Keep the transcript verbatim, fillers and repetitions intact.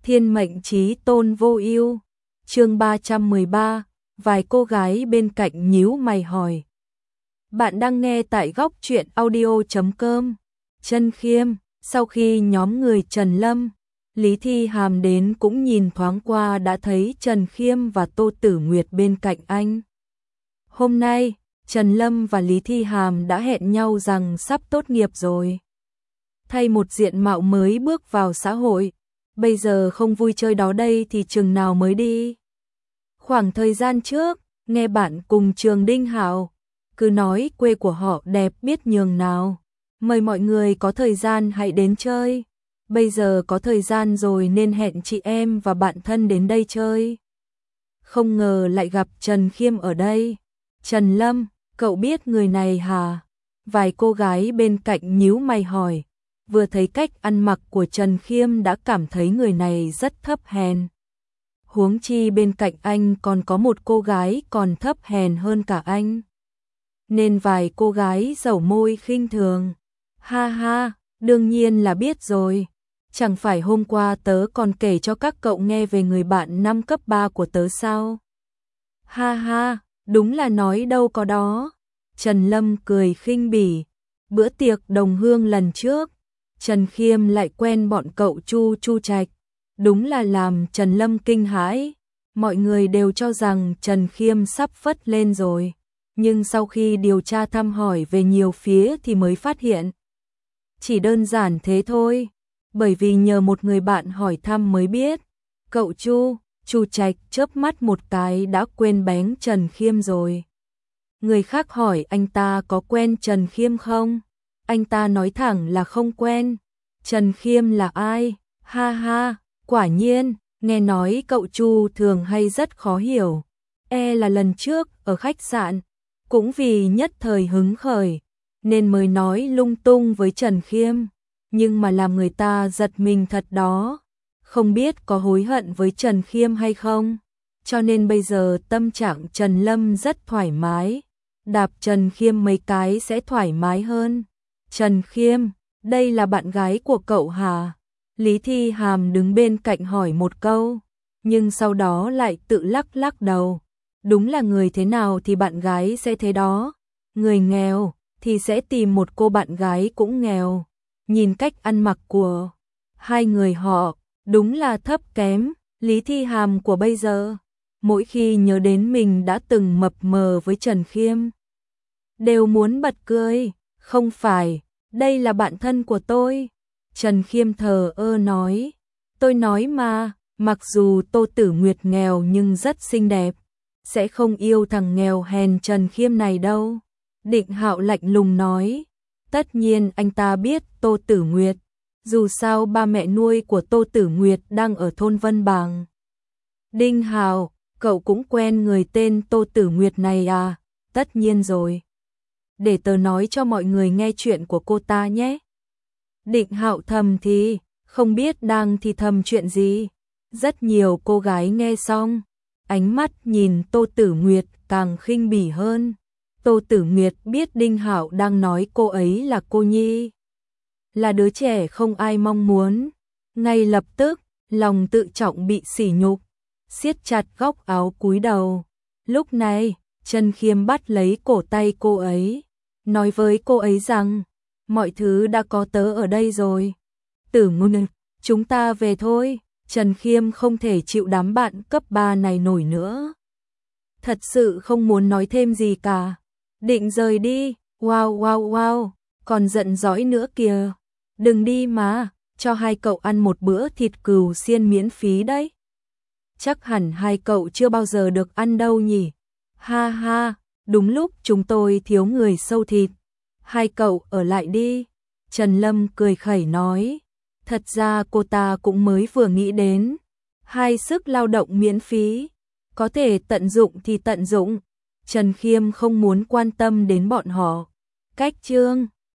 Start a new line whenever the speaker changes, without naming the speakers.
Thiên mệnh chí tôn vô ưu. Chương ba trăm mười ba, vài cô gái bên cạnh nhíu mày hỏi. Bạn đang nghe tại góc truyện audio chấm com. Trần Khiêm, sau khi nhóm người Trần Lâm, Lý Thi Hàm đến cũng nhìn thoáng qua đã thấy Trần Khiêm và Tô Tử Nguyệt bên cạnh anh. Hôm nay, Trần Lâm và Lý Thi Hàm đã hẹn nhau rằng sắp tốt nghiệp rồi. Thay một diện mạo mới bước vào xã hội, bây giờ không vui chơi đó đây thì chừng nào mới đi. Khoảng thời gian trước, nghe bạn cùng trường Đinh Hạo cứ nói quê của họ đẹp biết nhường nào, mời mọi người có thời gian hãy đến chơi. Bây giờ có thời gian rồi nên hẹn chị em và bạn thân đến đây chơi. Không ngờ lại gặp Trần Khiêm ở đây. Trần Lâm, cậu biết người này hả? Vài cô gái bên cạnh nhíu mày hỏi. Vừa thấy cách ăn mặc của Trần Khiêm đã cảm thấy người này rất thấp hèn. Huống chi bên cạnh anh còn có một cô gái còn thấp hèn hơn cả anh. Nên vài cô gái dẩu môi khinh thường. Ha ha, đương nhiên là biết rồi. Chẳng phải hôm qua tớ còn kể cho các cậu nghe về người bạn năm cấp ba của tớ sao? Ha ha, đúng là nói đâu có đó. Trần Lâm cười khinh bỉ. Bữa tiệc đồng hương lần trước, Trần Khiêm lại quen bọn cậu Chu Chu Trạch. Đúng là làm Trần Lâm kinh hãi. Mọi người đều cho rằng Trần Khiêm sắp phất lên rồi. Nhưng sau khi điều tra thăm hỏi về nhiều phía thì mới phát hiện. Chỉ đơn giản thế thôi. Bởi vì nhờ một người bạn hỏi thăm mới biết. Cậu Chu, Chu Trạch chớp mắt một cái đã quên bén Trần Khiêm rồi. Người khác hỏi anh ta có quen Trần Khiêm không? Anh ta nói thẳng là không quen. Trần Khiêm là ai? Ha ha, quả nhiên, nghe nói cậu Chu thường hay rất khó hiểu. E là lần trước ở khách sạn, cũng vì nhất thời hứng khởi, nên mới nói lung tung với Trần Khiêm. Nhưng mà làm người ta giật mình thật đó. Không biết có hối hận với Trần Khiêm hay không? Cho nên bây giờ tâm trạng Trần Lâm rất thoải mái. Đạp Trần Khiêm mấy cái sẽ thoải mái hơn. Trần Khiêm, đây là bạn gái của cậu hả? Lý Thi Hàm đứng bên cạnh hỏi một câu, nhưng sau đó lại tự lắc lắc đầu. Đúng là người thế nào thì bạn gái sẽ thế đó. Người nghèo thì sẽ tìm một cô bạn gái cũng nghèo. Nhìn cách ăn mặc của hai người họ, đúng là thấp kém. Lý Thi Hàm của bây giờ, mỗi khi nhớ đến mình đã từng mập mờ với Trần Khiêm, đều muốn bật cười. Không phải, đây là bạn thân của tôi. Trần Khiêm thờ ơ nói. Tôi nói mà, mặc dù Tô Tử Nguyệt nghèo nhưng rất xinh đẹp, sẽ không yêu thằng nghèo hèn Trần Khiêm này đâu. Định Hạo lạnh lùng nói. Tất nhiên anh ta biết Tô Tử Nguyệt. Dù sao ba mẹ nuôi của Tô Tử Nguyệt đang ở thôn Vân Bàng. Đinh Hạo, cậu cũng quen người tên Tô Tử Nguyệt này à? Tất nhiên rồi. Để tớ nói cho mọi người nghe chuyện của cô ta nhé. Định Hạo thầm thì, không biết đang thì thầm chuyện gì. Rất nhiều cô gái nghe xong, ánh mắt nhìn Tô Tử Nguyệt càng khinh bỉ hơn. Tô Tử Nguyệt biết Đinh Hạo đang nói cô ấy là cô nhi, là đứa trẻ không ai mong muốn. Ngay lập tức, lòng tự trọng bị sỉ nhục, siết chặt góc áo cúi đầu. Lúc này, Trần Khiêm bắt lấy cổ tay cô ấy, nói với cô ấy rằng, mọi thứ đã có tớ ở đây rồi. Tử Nguyệt, chúng ta về thôi. Trần Khiêm không thể chịu đám bạn cấp ba này nổi nữa. Thật sự không muốn nói thêm gì cả. Định rời đi. Wow wow wow, còn giận dỗi nữa kìa. Đừng đi mà, cho hai cậu ăn một bữa thịt cừu xiên miễn phí đấy. Chắc hẳn hai cậu chưa bao giờ được ăn đâu nhỉ. Ha ha, đúng lúc chúng tôi thiếu người sâu thịt. Hai cậu ở lại đi. Trần Lâm cười khẩy nói. Thật ra cô ta cũng mới vừa nghĩ đến. Hai sức lao động miễn phí. Có thể tận dụng thì tận dụng. Trần Khiêm không muốn quan tâm đến bọn họ. Cách chương